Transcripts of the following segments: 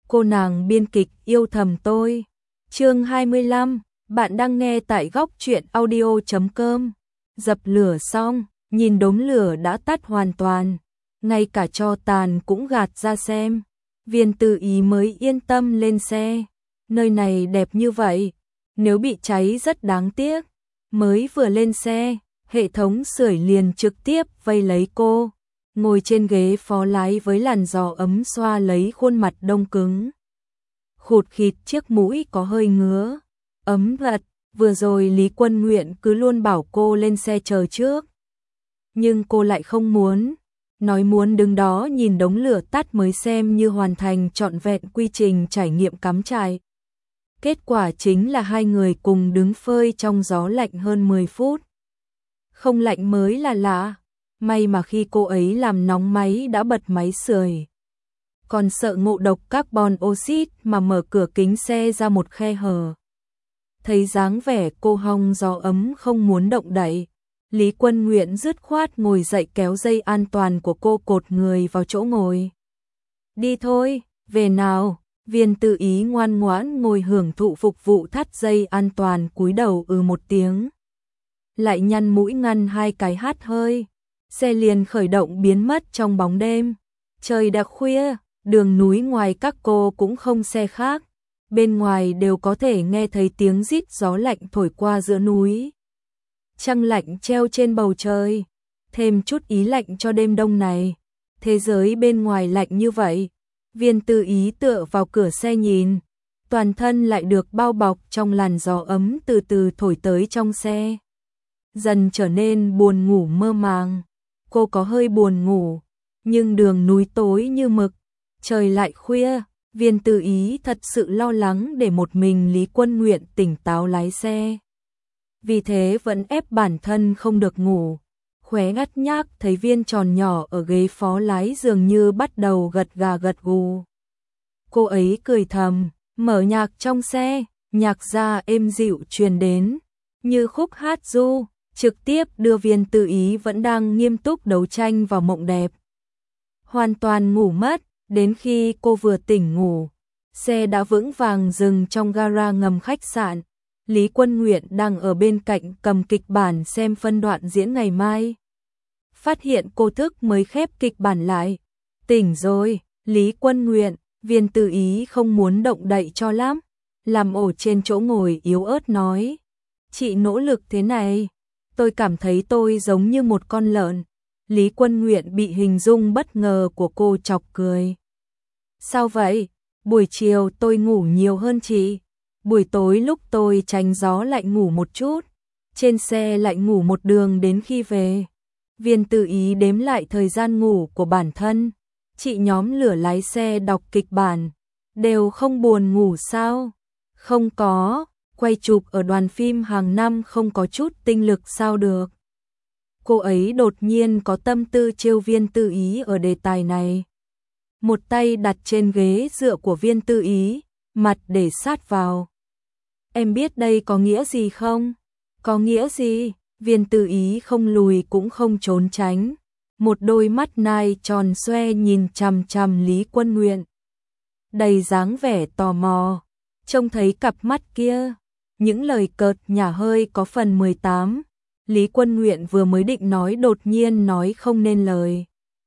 cô nàng biên kịch yêu thầm tôi. Chương 25, bạn đang nghe tại góc truyện audio.com. Dập lửa xong, nhìn đống lửa đã tắt hoàn toàn, ngay cả tro tàn cũng gạt ra xem. Viên Tư Ý mới yên tâm lên xe. Nơi này đẹp như vậy, nếu bị cháy rất đáng tiếc. Mới vừa lên xe, hệ thống sưởi liền trực tiếp vây lấy cô, ngồi trên ghế phó lái với làn gió ấm xoa lấy khuôn mặt đông cứng. Khụt khịt chiếc mũi có hơi ngứa, ấm thật, vừa rồi Lý Quân Nguyện cứ luôn bảo cô lên xe chờ trước. Nhưng cô lại không muốn, nói muốn đứng đó nhìn đống lửa tắt mới xem như hoàn thành trọn vẹn quy trình trải nghiệm cắm trại. Kết quả chính là hai người cùng đứng phơi trong gió lạnh hơn 10 phút. Không lạnh mới là lạ, may mà khi cô ấy làm nóng máy đã bật máy sưởi. Còn sợ ngộ độc carbon oxit mà mở cửa kính xe ra một khe hở. Thấy dáng vẻ cô hong gió ấm không muốn động đậy, Lý Quân Nguyện dứt khoát ngồi dậy kéo dây an toàn của cô cột người vào chỗ ngồi. Đi thôi, về nào. Viên Tư Ý ngoan ngoãn ngồi hưởng thụ phục vụ thắt dây an toàn, cúi đầu một tiếng. Lại nhăn mũi ngăn hai cái hắt hơi. Xe liền khởi động biến mất trong bóng đêm. Trời đã khuya, đường núi ngoài các cô cũng không xe khác. Bên ngoài đều có thể nghe thấy tiếng rít gió lạnh thổi qua giữa núi. Trăng lạnh treo trên bầu trời, thêm chút ý lạnh cho đêm đông này. Thế giới bên ngoài lạnh như vậy. Viên Tư Ý tựa vào cửa xe nhìn, toàn thân lại được bao bọc trong làn gió ấm từ từ thổi tới trong xe. Dần trở nên buồn ngủ mơ màng. Cô có hơi buồn ngủ, nhưng đường núi tối như mực, trời lại khuya. Viên Tư Ý thật sự lo lắng để một mình Lý Quân Nguyện tỉnh táo lái xe. Vì thế vẫn ép bản thân không được ngủ. Khóe ngắt nhác thấy viên tròn nhỏ ở ghế phó lái dường như bắt đầu gật gà gật gù. Cô ấy cười thầm, mở nhạc trong xe, nhạc ra êm dịu truyền đến, như khúc hát du, trực tiếp đưa Viên Tư Ý vẫn đang nghiêm túc đấu tranh vào mộng đẹp. Hoàn toàn ngủ mất, đến khi cô vừa tỉnh ngủ, xe đã vững vàng dừng trong gara ngầm khách sạn. Lý Quân Nguyện đang ở bên cạnh cầm kịch bản xem phân đoạn diễn ngày mai. Phát hiện cô thức mới khép kịch bản lại. Tỉnh rồi, Lý Quân Nguyện. Viên Tư Ý không muốn động đậy cho lắm, làm ổ trên chỗ ngồi yếu ớt nói. Chị nỗ lực thế này, tôi cảm thấy tôi giống như một con lợn. Lý Quân Nguyện bị hình dung bất ngờ của cô chọc cười. Sao vậy? Buổi chiều tôi ngủ nhiều hơn chị. Buổi tối lúc tôi tránh gió lạnh ngủ một chút, trên xe lại ngủ một đường đến khi về. Viên Tư Ý đếm lại thời gian ngủ của bản thân. Chị nhóm lửa lái xe đọc kịch bản, đều không buồn ngủ sao? Không có, quay chụp ở đoàn phim hàng năm không có chút tinh lực sao được. Cô ấy đột nhiên có tâm tư trêu Viên Tư Ý ở đề tài này. Một tay đặt trên ghế dựa của Viên Tư Ý, mặt để sát vào. Em biết đây có nghĩa gì không? Có nghĩa gì? Viên Tư Ý không lùi cũng không trốn tránh. Một đôi mắt nai tròn xoe nhìn chằm chằm Lý Quân Nguyện. Đầy dáng vẻ tò mò. Trông thấy cặp mắt kia. Những lời cợt nhả hơi có phần 18. Lý Quân Nguyện vừa mới định nói đột nhiên nói không nên lời.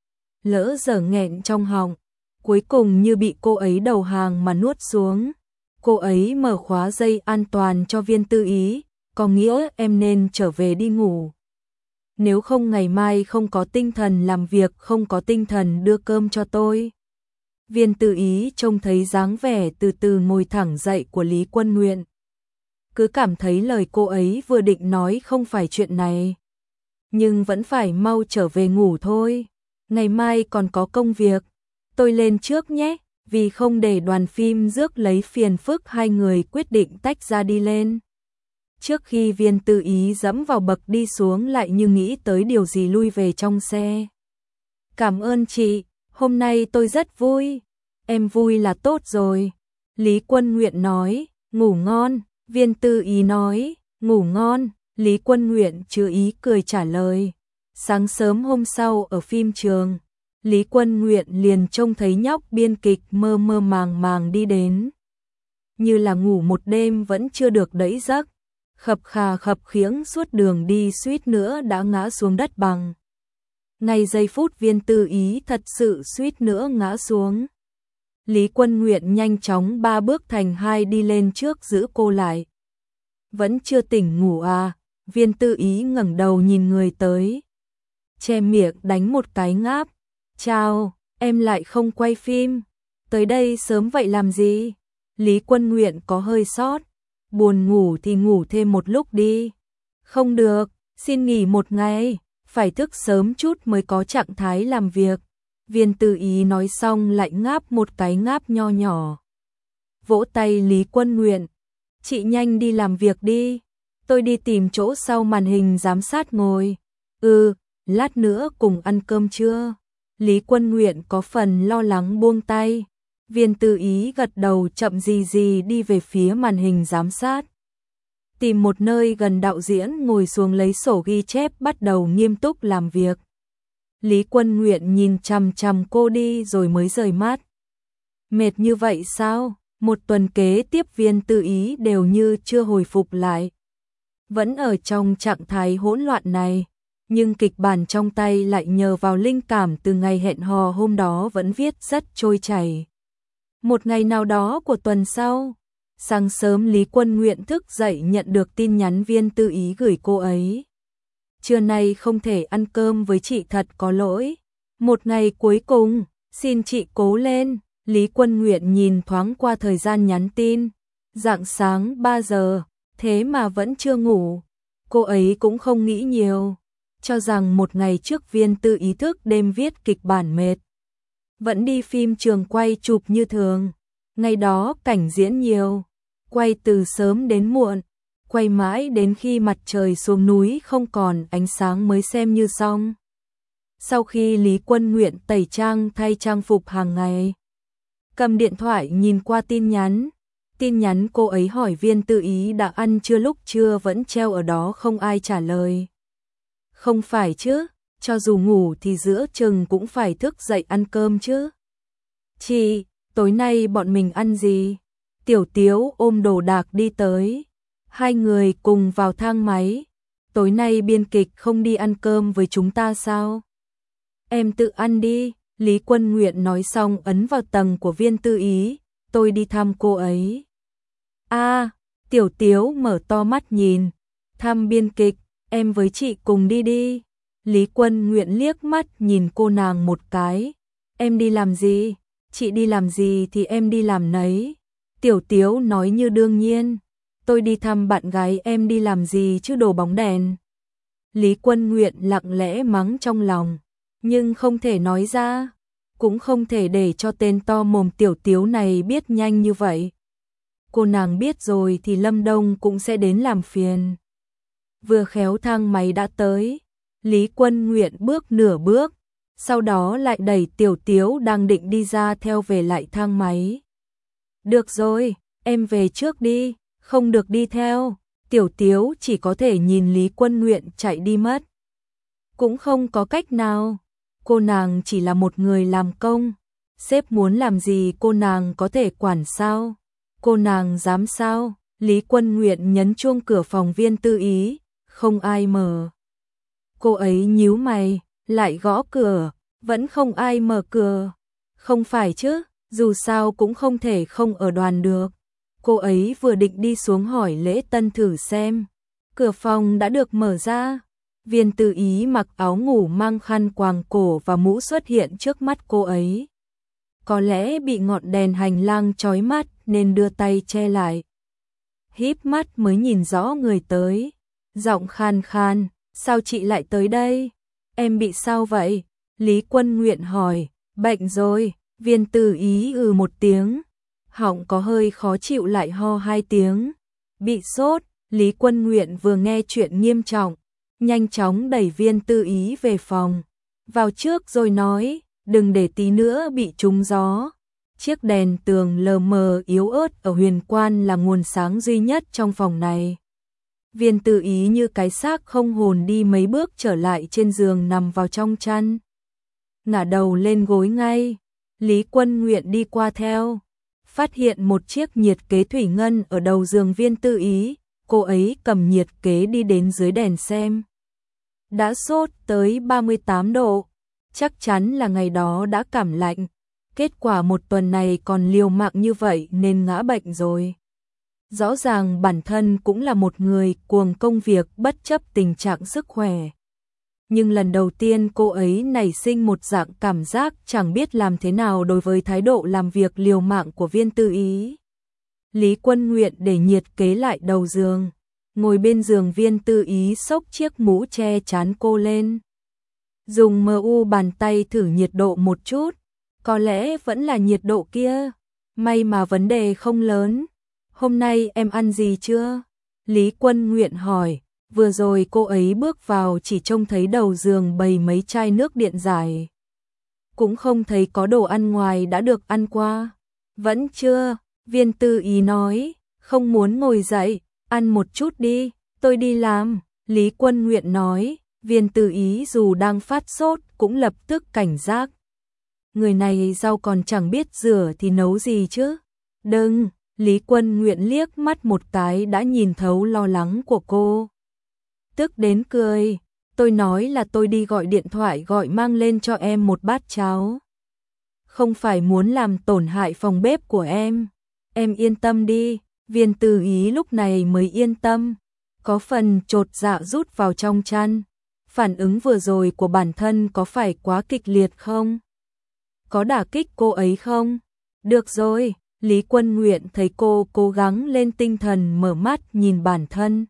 Lỡ dở nghẹn trong họng. Cuối cùng như bị cô ấy đầu hàng mà nuốt xuống. Cô ấy mở khóa dây an toàn cho Viên Tư Ý. Có nghĩa em nên trở về đi ngủ. Nếu không ngày mai không có tinh thần làm việc, không có tinh thần đưa cơm cho tôi. Viên Tư Ý trông thấy dáng vẻ từ từ ngồi thẳng dậy của Lý Quân Nguyện. Cứ cảm thấy lời cô ấy vừa định nói không phải chuyện này. Nhưng vẫn phải mau trở về ngủ thôi. Ngày mai còn có công việc. Tôi lên trước nhé. Vì không để đoàn phim rước lấy phiền phức, hai người quyết định tách ra đi lên. Trước khi Viên Tư Ý dẫm vào bậc đi xuống lại như nghĩ tới điều gì lui về trong xe. Cảm ơn chị, hôm nay tôi rất vui. Em vui là tốt rồi. Lý Quân Nguyện nói, ngủ ngon. Viên Tư Ý nói, ngủ ngon. Lý Quân Nguyện chưa ý cười trả lời. Sáng sớm hôm sau ở phim trường, Lý Quân Nguyện liền trông thấy nhóc biên kịch mơ mơ màng màng đi đến. Như là ngủ một đêm vẫn chưa được đẫy giấc, khập khà khập khiễng suốt đường đi suýt nữa đã ngã xuống đất bằng. Ngay giây phút Viên Tư Ý thật sự suýt nữa ngã xuống. Lý Quân Nguyện nhanh chóng 3 bước thành 2 đi lên trước giữ cô lại. Vẫn chưa tỉnh ngủ à? Viên Tư Ý ngẩng đầu nhìn người tới. Che miệng đánh một cái ngáp. Chào, em lại không quay phim. Tới đây sớm vậy làm gì? Lý Quân Nguyện có hơi sót. Buồn ngủ thì ngủ thêm một lúc đi. Không được, xin nghỉ một ngày. Phải thức sớm chút mới có trạng thái làm việc. Viên Tư Ý nói xong lại ngáp một cái ngáp nho nhỏ. Vỗ tay Lý Quân Nguyện. Chị nhanh đi làm việc đi. Tôi đi tìm chỗ sau màn hình giám sát ngồi. Lát nữa cùng ăn cơm trưa. Lý Quân Nguyện có phần lo lắng buông tay. Viên Tư Ý gật đầu chậm gì gì đi về phía màn hình giám sát. Tìm một nơi gần đạo diễn ngồi xuống lấy sổ ghi chép bắt đầu nghiêm túc làm việc. Lý Quân Nguyện nhìn chằm chằm cô đi rồi mới rời mắt. Mệt như vậy sao? Một tuần kế tiếp Viên Tư Ý đều như chưa hồi phục lại. Vẫn ở trong trạng thái hỗn loạn này. Nhưng kịch bản trong tay lại nhờ vào linh cảm từ ngày hẹn hò hôm đó vẫn viết rất trôi chảy. Một ngày nào đó của tuần sau, sáng sớm Lý Quân Nguyện thức dậy nhận được tin nhắn Viên Tư Ý gửi cô ấy. Trưa nay không thể ăn cơm với chị thật có lỗi. Một ngày cuối cùng, xin chị cố lên. Lý Quân Nguyện nhìn thoáng qua thời gian nhắn tin. Rạng sáng 3 giờ, thế mà vẫn chưa ngủ. Cô ấy cũng không nghĩ nhiều. Cho rằng một ngày trước Viên Tư Ý thức đêm viết kịch bản mệt. Vẫn đi phim trường quay chụp như thường. Ngày đó cảnh diễn nhiều. Quay từ sớm đến muộn. Quay mãi đến khi mặt trời xuống núi không còn ánh sáng mới xem như xong. Sau khi Lý Quân Nguyện tẩy trang thay trang phục hàng ngày, cầm điện thoại nhìn qua tin nhắn. Tin nhắn cô ấy hỏi Viên Tư Ý đã ăn chưa lúc trưa vẫn treo ở đó không ai trả lời. Không phải chứ, cho dù ngủ thì giữa chừng cũng phải thức dậy ăn cơm chứ. Chị, tối nay bọn mình ăn gì? Tiểu Tiếu ôm đồ đạc đi tới. Hai người cùng vào thang máy. Tối nay biên kịch không đi ăn cơm với chúng ta sao? Em tự ăn đi. Lý Quân Nguyện nói xong ấn vào tầng của Viên Tư Ý. Tôi đi thăm cô ấy. Tiểu Tiếu mở to mắt nhìn. Thăm biên kịch, em với chị cùng đi đi. Lý Quân Nguyện liếc mắt nhìn cô nàng một cái. Em đi làm gì? Chị đi làm gì thì em đi làm nấy. Tiểu Tiếu nói như đương nhiên. Tôi đi thăm bạn gái, em đi làm gì chứ đồ bóng đèn. Lý Quân Nguyện lặng lẽ mắng trong lòng, nhưng không thể nói ra, cũng không thể để cho tên to mồm Tiểu Tiếu này biết nhanh như vậy. Cô nàng biết rồi thì Lâm Đông cũng sẽ đến làm phiền. Vừa khéo thang máy đã tới, Lý Quân Nguyện bước nửa bước, sau đó lại đẩy Tiểu Tiếu đang định đi ra theo về lại thang máy. Được rồi, em về trước đi. Không được đi theo. Tiểu Tiếu chỉ có thể nhìn Lý Quân Nguyện chạy đi mất. Cũng không có cách nào. Cô nàng chỉ là một người làm công. Sếp muốn làm gì cô nàng có thể quản sao? Cô nàng dám sao? Lý Quân Nguyện nhấn chuông cửa phòng Viên Tư Ý. Không ai mở. Cô ấy nhíu mày, lại gõ cửa. Vẫn không ai mở cửa. Không phải chứ, dù sao cũng không thể không ở đoàn được. Cô ấy vừa định đi xuống hỏi lễ tân thử xem. Cửa phòng đã được mở ra. Viên Tư Ý mặc áo ngủ mang khăn quàng cổ và mũ xuất hiện trước mắt cô ấy. Có lẽ bị ngọn đèn hành lang chói mắt nên đưa tay che lại. Híp mắt mới nhìn rõ người tới. Giọng khan khan, sao chị lại tới đây? Em bị sao vậy? Lý Quân Nguyện hỏi, bệnh rồi. Viên Tư Ý một tiếng. Họng có hơi khó chịu lại ho 2 tiếng. Bị sốt, Lý Quân Nguyện vừa nghe chuyện nghiêm trọng, nhanh chóng đẩy Viên Tư Ý về phòng. Vào trước rồi nói, đừng để tí nữa bị trúng gió. Chiếc đèn tường lờ mờ yếu ớt ở huyền quan là nguồn sáng duy nhất trong phòng này. Viên Tư Ý như cái xác không hồn đi mấy bước trở lại trên giường nằm vào trong chăn. ngả đầu lên gối ngay. Lý Quân Nguyện đi qua theo, phát hiện một chiếc nhiệt kế thủy ngân ở đầu giường Viên Tư Ý, cô ấy cầm nhiệt kế đi đến dưới đèn xem. Đã sốt tới 38 độ, chắc chắn là ngày đó đã cảm lạnh, kết quả một tuần này còn liều mạng như vậy nên ngã bệnh rồi. Rõ ràng bản thân cũng là một người cuồng công việc bất chấp tình trạng sức khỏe. Nhưng lần đầu tiên cô ấy nảy sinh một dạng cảm giác chẳng biết làm thế nào đối với thái độ làm việc liều mạng của Viên Tư Ý. Lý Quân Nguyện để nhiệt kế lại đầu giường, ngồi bên giường Viên Tư Ý xốc chiếc mũ che chán cô lên. Dùng MU bàn tay thử nhiệt độ một chút, có lẽ vẫn là nhiệt độ kia, may mà vấn đề không lớn. Hôm nay em ăn gì chưa? Lý Quân Nguyện hỏi, vừa rồi cô ấy bước vào chỉ trông thấy đầu giường bày mấy chai nước điện giải. Cũng không thấy có đồ ăn ngoài đã được ăn qua. Vẫn chưa, Viên Tư Ý nói, không muốn ngồi dậy, ăn một chút đi, tôi đi làm. Lý Quân Nguyện nói, Viên Tư Ý dù đang phát sốt cũng lập tức cảnh giác. Người này rau còn chẳng biết rửa thì nấu gì chứ. Đừng, Lý Quân Nguyện liếc mắt một cái đã nhìn thấu lo lắng của cô. Tức đến cười, tôi nói là tôi đi gọi điện thoại gọi mang lên cho em một bát cháo. Không phải muốn làm tổn hại phòng bếp của em yên tâm đi. Viên Tư Ý lúc này mới yên tâm, có phần chột dạ rút vào trong chăn. Phản ứng vừa rồi của bản thân có phải quá kịch liệt không? Có đả kích cô ấy không? Được rồi, Lý Quân Nguyện thấy cô cố gắng lên tinh thần mở mắt nhìn bản thân.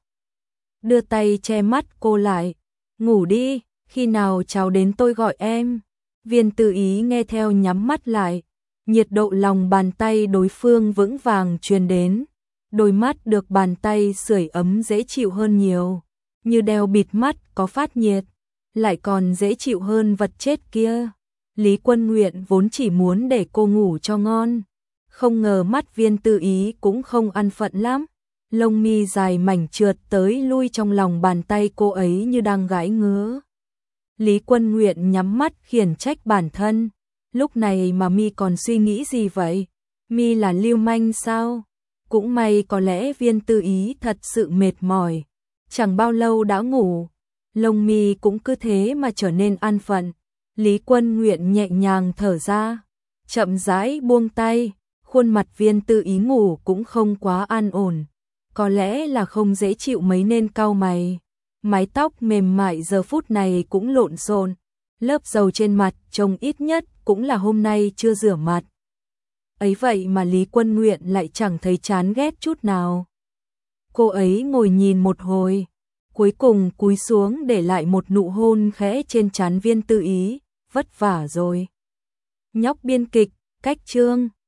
Đưa tay che mắt cô lại, ngủ đi, khi nào cháu đến tôi gọi em. Viên Tư Ý nghe theo nhắm mắt lại, nhiệt độ lòng bàn tay đối phương vững vàng truyền đến. Đôi mắt được bàn tay sưởi ấm dễ chịu hơn nhiều, như đeo bịt mắt có phát nhiệt, lại còn dễ chịu hơn vật chết kia. Lý Quân Nguyện vốn chỉ muốn để cô ngủ cho ngon, không ngờ mắt Viên Tư Ý cũng không ăn phận lắm. Lông mi dài mảnh trượt tới lui trong lòng bàn tay cô ấy như đang gãi ngứa. Lý Quân Nguyện nhắm mắt khiển trách bản thân, lúc này mà mi còn suy nghĩ gì vậy? Mi là lưu manh sao? Cũng may có lẽ Viên Tư Ý thật sự mệt mỏi, chẳng bao lâu đã ngủ, lông mi cũng cứ thế mà trở nên an phận. Lý Quân Nguyện nhẹ nhàng thở ra, chậm rãi buông tay, khuôn mặt Viên Tư Ý ngủ cũng không quá an ổn, có lẽ là không dễ chịu mấy nên cau mày. Mái tóc mềm mại giờ phút này cũng lộn xộn, lớp dầu trên mặt trông ít nhất cũng là hôm nay chưa rửa mặt. Ấy vậy mà Lý Quân Nguyện lại chẳng thấy chán ghét chút nào. Cô ấy ngồi nhìn một hồi, cuối cùng cúi xuống để lại một nụ hôn khẽ trên trán Viên Tư Ý, vất vả rồi. Nhóc biên kịch, cách chương